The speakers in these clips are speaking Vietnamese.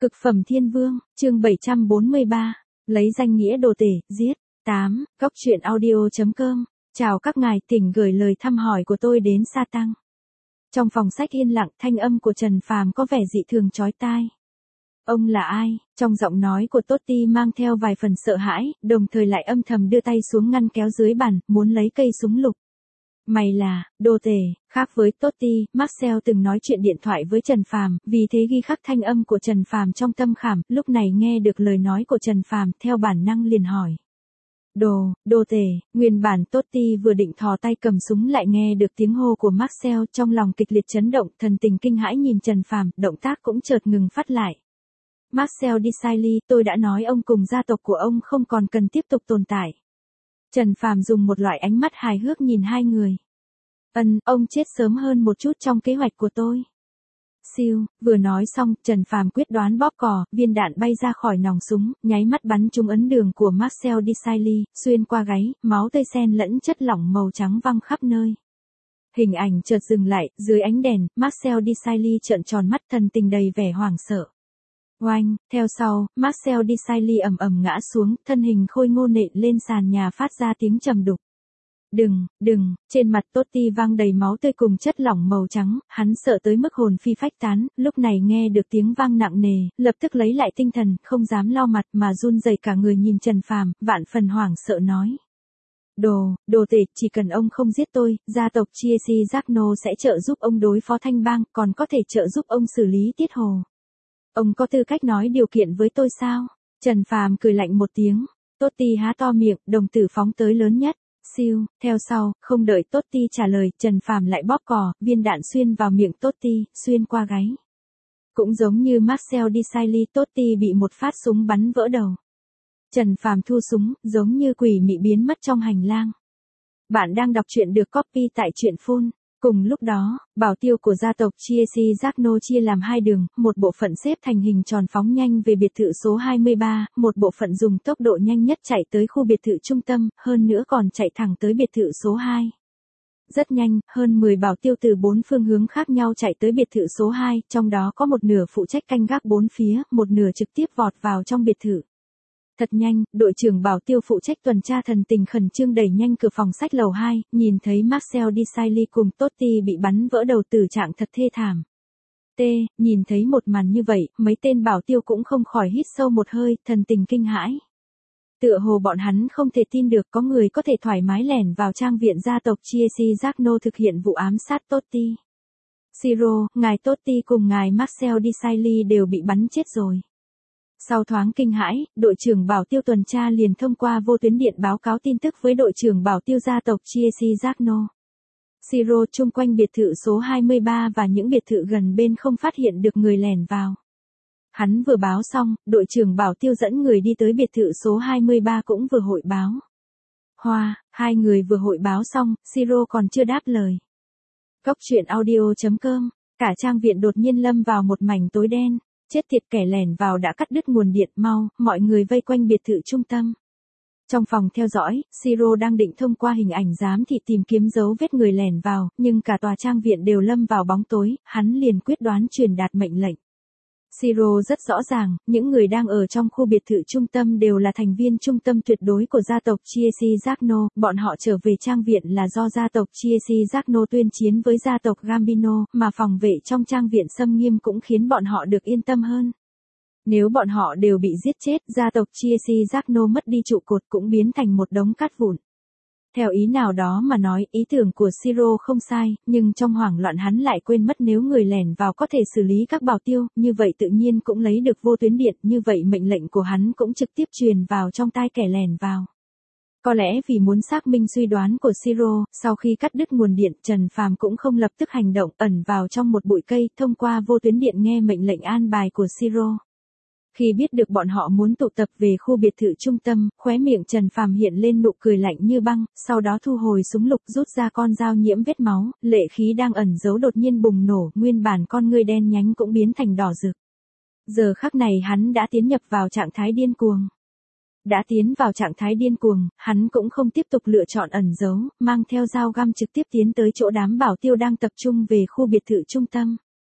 Cực phẩm thiên vương, chương 743, lấy danh nghĩa đồ tể, giết. 8. Góc truyện audio.com. Chào các ngài, thỉnh gửi lời thăm hỏi của tôi đến Sa Tăng. Trong phòng sách yên lặng, thanh âm của Trần Phàm có vẻ dị thường chói tai. Ông là ai? Trong giọng nói của Totti mang theo vài phần sợ hãi, đồng thời lại âm thầm đưa tay xuống ngăn kéo dưới bàn, muốn lấy cây súng lục. Mày là, đồ tể, khác với Totti, Marcel từng nói chuyện điện thoại với Trần Phàm, vì thế ghi khắc thanh âm của Trần Phàm trong tâm khảm, lúc này nghe được lời nói của Trần Phàm, theo bản năng liền hỏi. Đồ tể, nguyên bản Totti vừa định thò tay cầm súng lại nghe được tiếng hô của Marcel, trong lòng kịch liệt chấn động, thần tình kinh hãi nhìn Trần Phàm, động tác cũng chợt ngừng phát lại. Marcel Desailly, tôi đã nói ông cùng gia tộc của ông không còn cần tiếp tục tồn tại. Trần Phàm dùng một loại ánh mắt hài hước nhìn hai người. Ông chết sớm hơn một chút trong kế hoạch của tôi. Siêu, vừa nói xong, Trần Phàm quyết đoán bóp cò, viên đạn bay ra khỏi nòng súng, nháy mắt bắn trúng ấn đường của Marcel Desailly, xuyên qua gáy, máu tươi xen lẫn chất lỏng màu trắng văng khắp nơi. Hình ảnh chợt dừng lại, dưới ánh đèn, Marcel Desailly trợn tròn mắt, thần tình đầy vẻ hoảng sợ. Oanh, theo sau, Marcel Desailly ầm ầm ngã xuống, thân hình khôi ngô nện lên sàn nhà phát ra tiếng trầm đục. Đừng, trên mặt Totti văng đầy máu tươi cùng chất lỏng màu trắng, hắn sợ tới mức hồn phi phách tán, lúc này nghe được tiếng vang nặng nề, lập tức lấy lại tinh thần, không dám lau mặt mà run rẩy cả người nhìn Trần Phàm, vạn phần hoảng sợ nói. Đồ tể, chỉ cần ông không giết tôi, gia tộc Chiesi Giacno sẽ trợ giúp ông đối phó Thanh Bang, còn có thể trợ giúp ông xử lý Tiết Hồ. Ông có tư cách nói điều kiện với tôi sao? Trần Phàm cười lạnh một tiếng. Totti há to miệng, đồng tử phóng tới lớn nhất. Siêu, theo sau, không đợi Totti trả lời, Trần Phàm lại bóp cò, viên đạn xuyên vào miệng Totti, xuyên qua gáy. Cũng giống như Marcel Desailly, Totti bị một phát súng bắn vỡ đầu. Trần Phàm thu súng, giống như quỷ mị biến mất trong hành lang. Bạn đang đọc truyện được copy tại truyện Phun. Cùng lúc đó, bảo tiêu của gia tộc Chiesi Giacno chia làm hai đường, một bộ phận xếp thành hình tròn phóng nhanh về biệt thự số 23, một bộ phận dùng tốc độ nhanh nhất chạy tới khu biệt thự trung tâm, hơn nữa còn chạy thẳng tới biệt thự số 2. Rất nhanh, hơn 10 bảo tiêu từ 4 phương hướng khác nhau chạy tới biệt thự số 2, trong đó có một nửa phụ trách canh gác 4 phía, một nửa trực tiếp vọt vào trong biệt thự. Thật nhanh, đội trưởng bảo tiêu phụ trách tuần tra thần tình khẩn trương đẩy nhanh cửa phòng sách lầu 2, nhìn thấy Marcel Desailly cùng Totti bị bắn vỡ đầu, tử trạng thật thê thảm. Nhìn thấy một màn như vậy, mấy tên bảo tiêu cũng không khỏi hít sâu một hơi, thần tình kinh hãi. Tựa hồ bọn hắn không thể tin được có người có thể thoải mái lẻn vào trang viện gia tộc Chiesi Giacno thực hiện vụ ám sát Totti. Siro, ngài Totti cùng ngài Marcel Desailly đều bị bắn chết rồi. Sau thoáng kinh hãi, đội trưởng bảo tiêu tuần tra liền thông qua vô tuyến điện báo cáo tin tức với đội trưởng bảo tiêu gia tộc Chiesi Giacno. Siro, chung quanh biệt thự số 23 và những biệt thự gần bên không phát hiện được người lẻn vào. Hắn vừa báo xong, đội trưởng bảo tiêu dẫn người đi tới biệt thự số 23 cũng vừa hội báo. Hai người vừa hội báo xong, Siro còn chưa đáp lời. Góc truyện audio.com, cả trang viện đột nhiên lâm vào một mảnh tối đen. Chết tiệt, kẻ lẻn vào đã cắt đứt nguồn điện, mau, mọi người vây quanh biệt thự trung tâm. Trong phòng theo dõi, Siro đang định thông qua hình ảnh giám thị tìm kiếm dấu vết người lẻn vào, nhưng cả tòa trang viện đều lâm vào bóng tối, hắn liền quyết đoán truyền đạt mệnh lệnh. Siro rất rõ ràng, những người đang ở trong khu biệt thự trung tâm đều là thành viên trung tâm tuyệt đối của gia tộc Chiesi Giacno, bọn họ trở về trang viện là do gia tộc Chiesi Giacno tuyên chiến với gia tộc Gambino, mà phòng vệ trong trang viện xâm nghiêm cũng khiến bọn họ được yên tâm hơn. Nếu bọn họ đều bị giết chết, gia tộc Chiesi Giacno mất đi trụ cột cũng biến thành một đống cát vụn. Theo ý nào đó mà nói, ý tưởng của Siro không sai, nhưng trong hoảng loạn hắn lại quên mất nếu người lẻn vào có thể xử lý các bảo tiêu, như vậy tự nhiên cũng lấy được vô tuyến điện, như vậy mệnh lệnh của hắn cũng trực tiếp truyền vào trong tai kẻ lẻn vào. Có lẽ vì muốn xác minh suy đoán của Siro, sau khi cắt đứt nguồn điện, Trần Phàm cũng không lập tức hành động, ẩn vào trong một bụi cây, thông qua vô tuyến điện nghe mệnh lệnh an bài của Siro. Khi biết được bọn họ muốn tụ tập về khu biệt thự trung tâm, khóe miệng Trần Phàm hiện lên nụ cười lạnh như băng, sau đó thu hồi súng lục, rút ra con dao nhiễm vết máu, lệ khí đang ẩn giấu đột nhiên bùng nổ, nguyên bản con ngươi đen nhánh cũng biến thành đỏ rực. Giờ khắc này hắn đã tiến nhập vào trạng thái điên cuồng. Đã tiến vào trạng thái điên cuồng, hắn cũng không tiếp tục lựa chọn ẩn giấu, mang theo dao găm trực tiếp tiến tới chỗ đám bảo tiêu đang tập trung về khu biệt thự trung tâm.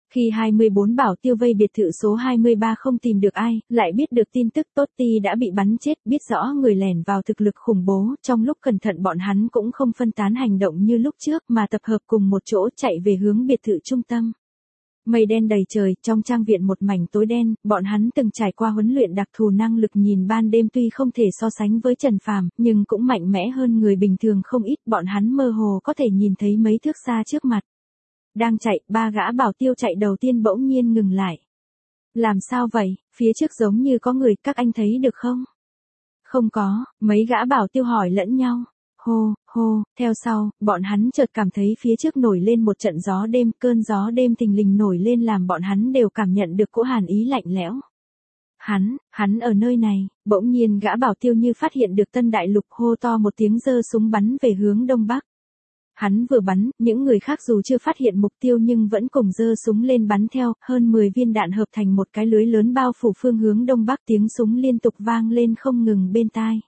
Khi 24 bảo tiêu vây biệt thự số 23 không tìm được ai, lại biết được tin tức Totti đã bị bắn chết, biết rõ người lẻn vào thực lực khủng bố, trong lúc cẩn thận bọn hắn cũng không phân tán hành động như lúc trước mà tập hợp cùng một chỗ chạy về hướng biệt thự trung tâm. Mây đen đầy trời, trong trang viện một mảnh tối đen, bọn hắn từng trải qua huấn luyện đặc thù năng lực nhìn ban đêm tuy không thể so sánh với Trần Phàm, nhưng cũng mạnh mẽ hơn người bình thường không ít, bọn hắn mơ hồ có thể nhìn thấy mấy thước xa trước mặt. Đang chạy, ba gã bảo tiêu chạy đầu tiên bỗng nhiên ngừng lại. Làm sao vậy, phía trước giống như có người, các anh thấy được không? Không có, mấy gã bảo tiêu hỏi lẫn nhau. Hô, hô, theo sau, bọn hắn chợt cảm thấy phía trước nổi lên một trận gió đêm, cơn gió đêm thình lình nổi lên làm bọn hắn đều cảm nhận được cỗ hàn ý lạnh lẽo. Hắn ở nơi này, bỗng nhiên gã bảo tiêu như phát hiện được Tân Đại Lục, hô to một tiếng giơ súng bắn về hướng đông bắc. Hắn vừa bắn, những người khác dù chưa phát hiện mục tiêu nhưng vẫn cùng giơ súng lên bắn theo, hơn 10 viên đạn hợp thành một cái lưới lớn bao phủ phương hướng đông bắc, tiếng súng liên tục vang lên không ngừng bên tai.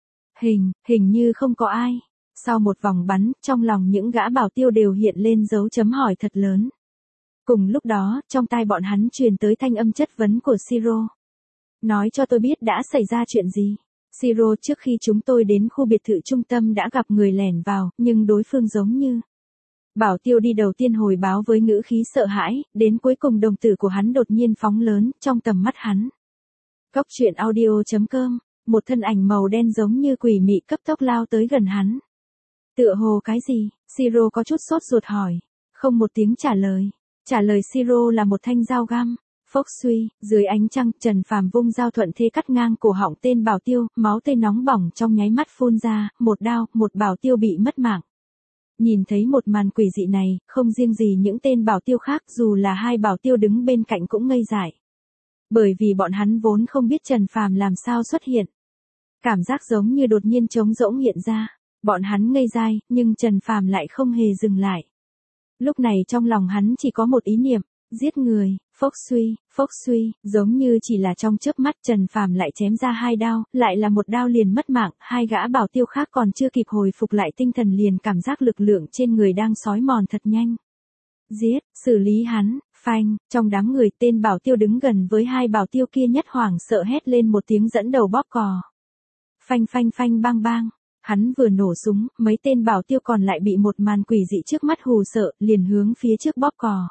Hình như không có ai. Sau một vòng bắn, trong lòng những gã bảo tiêu đều hiện lên dấu chấm hỏi thật lớn. Cùng lúc đó, trong tai bọn hắn truyền tới thanh âm chất vấn của Siro. Nói cho tôi biết đã xảy ra chuyện gì. Siro, trước khi chúng tôi đến khu biệt thự trung tâm đã gặp người lẻn vào, nhưng đối phương giống như... Bảo tiêu đi đầu tiên hồi báo với ngữ khí sợ hãi, đến cuối cùng đồng tử của hắn đột nhiên phóng lớn, trong tầm mắt hắn. Góc truyện audio.com, một thân ảnh màu đen giống như quỷ mị cấp tốc lao tới gần hắn. Tựa hồ cái gì? Siro có chút sốt ruột hỏi. Không một tiếng trả lời. Trả lời Siro là một thanh dao găm. Phốc suy, dưới ánh trăng, Trần Phàm vung dao thuận thế cắt ngang cổ họng tên bảo tiêu, máu tươi nóng bỏng trong nháy mắt phun ra, một đao, một bảo tiêu bị mất mạng. Nhìn thấy một màn quỷ dị này, không riêng gì những tên bảo tiêu khác, dù là hai bảo tiêu đứng bên cạnh cũng ngây dại. Bởi vì bọn hắn vốn không biết Trần Phàm làm sao xuất hiện. Cảm giác giống như đột nhiên trống rỗng hiện ra. Bọn hắn ngây dại, nhưng Trần Phàm lại không hề dừng lại. Lúc này trong lòng hắn chỉ có một ý niệm. Giết người, phốc suy, giống như chỉ là trong chớp mắt Trần Phàm lại chém ra hai đao, lại là một đao liền mất mạng, hai gã bảo tiêu khác còn chưa kịp hồi phục lại tinh thần liền cảm giác lực lượng trên người đang xói mòn thật nhanh. Giết, xử lý hắn, phanh, trong đám người tên bảo tiêu đứng gần với hai bảo tiêu kia nhất hoảng sợ hét lên một tiếng dẫn đầu bóp cò. Phanh phanh phanh bang bang. Hắn vừa nổ súng, mấy tên bảo tiêu còn lại bị một màn quỷ dị trước mắt hù sợ, liền hướng phía trước bóp cò.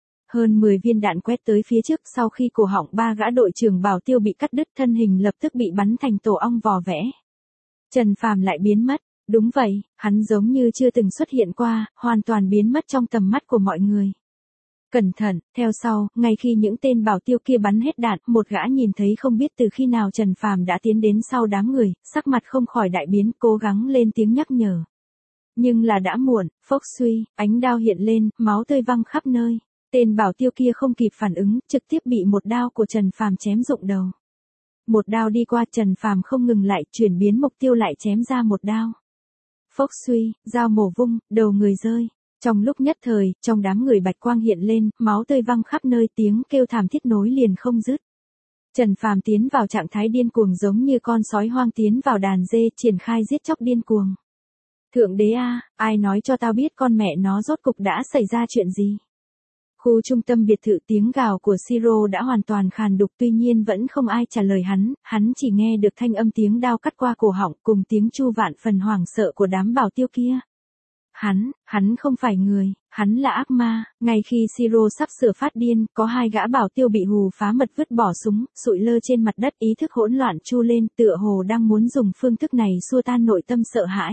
Hơn 10 viên đạn quét tới phía trước, sau khi cổ họng ba gã đội trưởng bảo tiêu bị cắt đứt, thân hình lập tức bị bắn thành tổ ong vò vẽ. Trần Phàm lại biến mất. Đúng vậy, hắn giống như chưa từng xuất hiện qua, hoàn toàn biến mất trong tầm mắt của mọi người. Cẩn thận, theo sau, ngay khi những tên bảo tiêu kia bắn hết đạn, một gã nhìn thấy không biết từ khi nào Trần Phàm đã tiến đến sau đám người, sắc mặt không khỏi đại biến, cố gắng lên tiếng nhắc nhở. Nhưng là đã muộn, phốc suy, ánh đao hiện lên, máu tươi văng khắp nơi. Tên bảo tiêu kia không kịp phản ứng, trực tiếp bị một đao của Trần Phàm chém rụng đầu. Một đao đi qua, Trần Phàm không ngừng lại, chuyển biến mục tiêu lại chém ra một đao. Phốc suy, dao mổ vung, đầu người rơi. Trong lúc nhất thời, trong đám người bạch quang hiện lên, máu tươi văng khắp nơi, tiếng kêu thảm thiết nối liền không dứt. Trần Phàm tiến vào trạng thái điên cuồng giống như con sói hoang tiến vào đàn dê, triển khai giết chóc điên cuồng. Thượng đế a, ai nói cho tao biết con mẹ nó rốt cục đã xảy ra chuyện gì? Khu trung tâm biệt thự, tiếng gào của Siro đã hoàn toàn khàn đục, tuy nhiên vẫn không ai trả lời hắn chỉ nghe được thanh âm tiếng đao cắt qua cổ họng cùng tiếng chu vạn phần hoảng sợ của đám bảo tiêu kia. Hắn không phải người, hắn là ác ma. Ngay khi Siro sắp sửa phát điên, có hai gã bảo tiêu bị hù phá mật vứt bỏ súng, sụi lơ trên mặt đất, ý thức hỗn loạn chu lên, tựa hồ đang muốn dùng phương thức này xua tan nội tâm sợ hãi.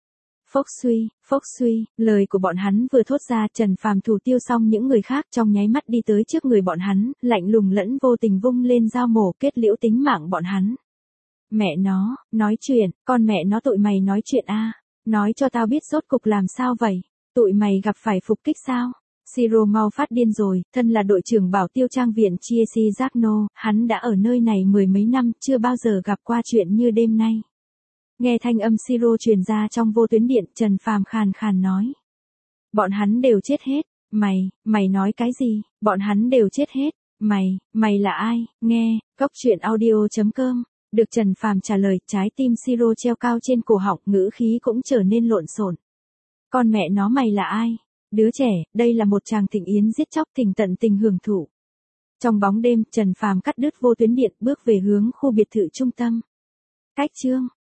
Phốc suy, lời của bọn hắn vừa thốt ra, Trần Phàm thủ tiêu xong những người khác, trong nháy mắt đi tới trước người bọn hắn, lạnh lùng lẫn vô tình vung lên dao mổ, kết liễu tính mạng bọn hắn. Mẹ nó, nói chuyện, con mẹ nó tụi mày nói chuyện a, nói cho tao biết rốt cục làm sao vậy, tụi mày gặp phải phục kích sao? Siro mau phát điên rồi, thân là đội trưởng bảo tiêu trang viện Chiesi Giacno, hắn đã ở nơi này mười mấy năm, chưa bao giờ gặp qua chuyện như đêm nay. Nghe thanh âm Siro truyền ra trong vô tuyến điện, Trần Phàm khàn khàn nói. Bọn hắn đều chết hết. Mày nói cái gì? Bọn hắn đều chết hết. Mày là ai? Nghe, góc truyện audio.com. Được Trần Phàm trả lời, trái tim Siro treo cao trên cổ họng, ngữ khí cũng trở nên lộn xộn. Con mẹ nó, mày là ai? Đứa trẻ, đây là một tràng thịnh yến giết chóc thình tận tình hưởng thụ. Trong bóng đêm, Trần Phàm cắt đứt vô tuyến điện bước về hướng khu biệt thự trung tâm. Cách chương